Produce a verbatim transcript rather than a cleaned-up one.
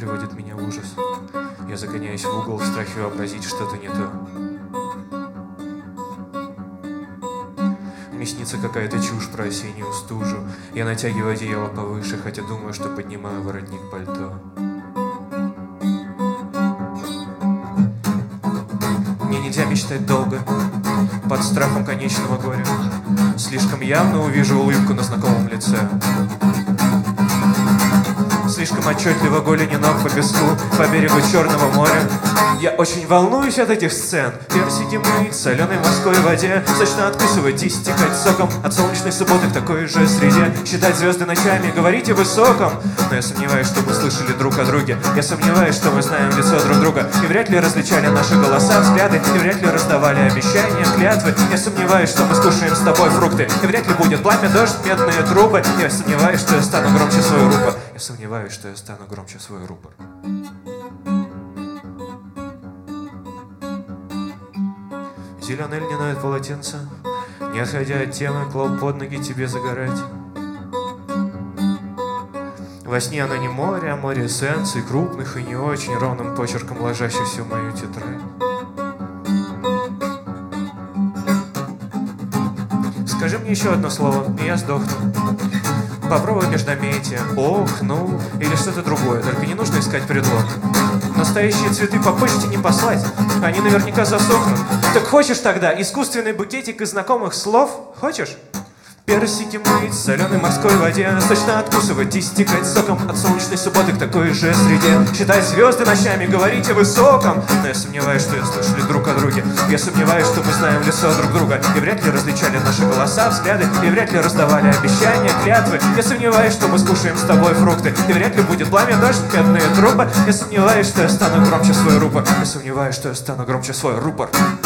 приводит меня в ужас. Я загоняюсь в угол в страхе вообразить что-то не то. Мне снится какая-то чушь про осеннюю стужу. Я натягиваю одеяло повыше, хотя думаю, что поднимаю воротник пальто. Мне нельзя мечтать долго, под страхом конечного горя. Слишком явно увижу улыбку на знакомом лице. Слишком отчетливо голени ног по песку, по берегу Черного моря. Я очень волнуюсь от этих сцен. Персики мыть в соленой морской воде, сочно откусывать и стекать соком от солнечной субботы в такой же среде. Считать звезды ночами, говорить о высоком. Но я сомневаюсь, что мы слышали друг о друге. Я сомневаюсь, что мы знаем лицо друг друга. И вряд ли различали наши голоса, взгляды. И вряд ли раздавали обещания, клятвы. Я сомневаюсь, что мы скушаем с тобой фрукты. И вряд ли будет пламя, дождь, медные трубы. Я сомневаюсь, что я стану громче свой рупор. Я сомневаюсь, что я стану громче свой рупор. Зеленое льняное полотенце, не отходя от темы, клал под ноги тебе загорать. Во сне оно не море, а море эссенций, крупных и не очень ровным почерком ложащихся в мою тетрадь. Скажи мне еще одно слово, и я сдохну. Попробуй междометие, ох, ну, или что-то другое, только не нужно искать предлог. Настоящие цветы по почте не послать, они наверняка засохнут. Так хочешь тогда искусственный букетик из знакомых слов? Хочешь? Персики мыть в соленой морской воде, сочно откусывать и стекать соком от солнечной субботы к такой же среде. Считать звезды ночами, говорить о высоком. Но я сомневаюсь, что я слышали друг о друге. Я сомневаюсь, что мы знаем лицо друг друга. И вряд ли различали наши голоса, взгляды. И вряд ли раздавали обещания, клятвы. Я сомневаюсь, что мы скушаем с тобой фрукты. И вряд ли будет пламя, дождь, медные трубы. Я сомневаюсь, что я стану громче свой рупор. Я сомневаюсь, что я стану громче свой рупор.